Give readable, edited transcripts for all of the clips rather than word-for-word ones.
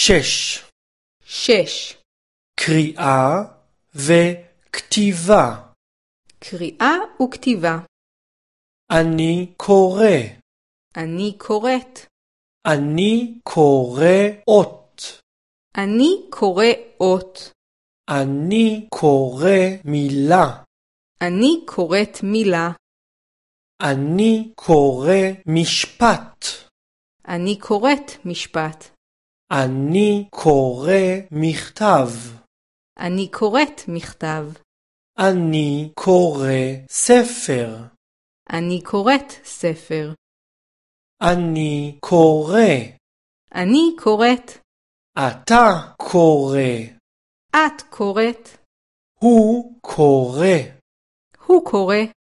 6. 6. קריאה וכתיבה. קריאה וכתיבה. אני קורא. אני קוראת. אני קורא אות. אני קורא אות. אני קורא מילה. אני קוראת מילה. אני קורא משפט. אני קוראת משפט. אני קורא מכתב. אני קוראת מכתב. אני קורא ספר. אני קוראת ספר. אני קורא. אני קוראת. אתה קורא. את קוראת. הוא קורא. הוא קורא.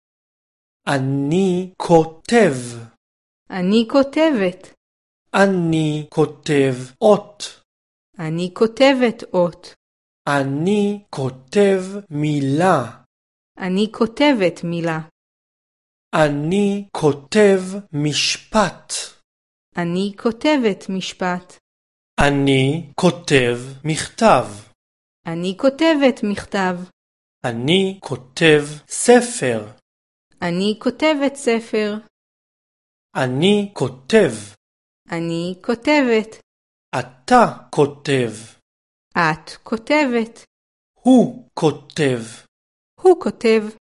אני כותב. אני כותבת. אני כותב אות. אני כותבת אות. אני כותב מילה. אני כותבת מילה. אני כותב משפט. אני כותבת משפט. אני כותב מכתב. אני כותבת מכתב. אני כותב ספר. אני כותבת ספר. אני כותב. אני כותבת. אתה כותב. את כותבת. הוא כותב. הוא כותב.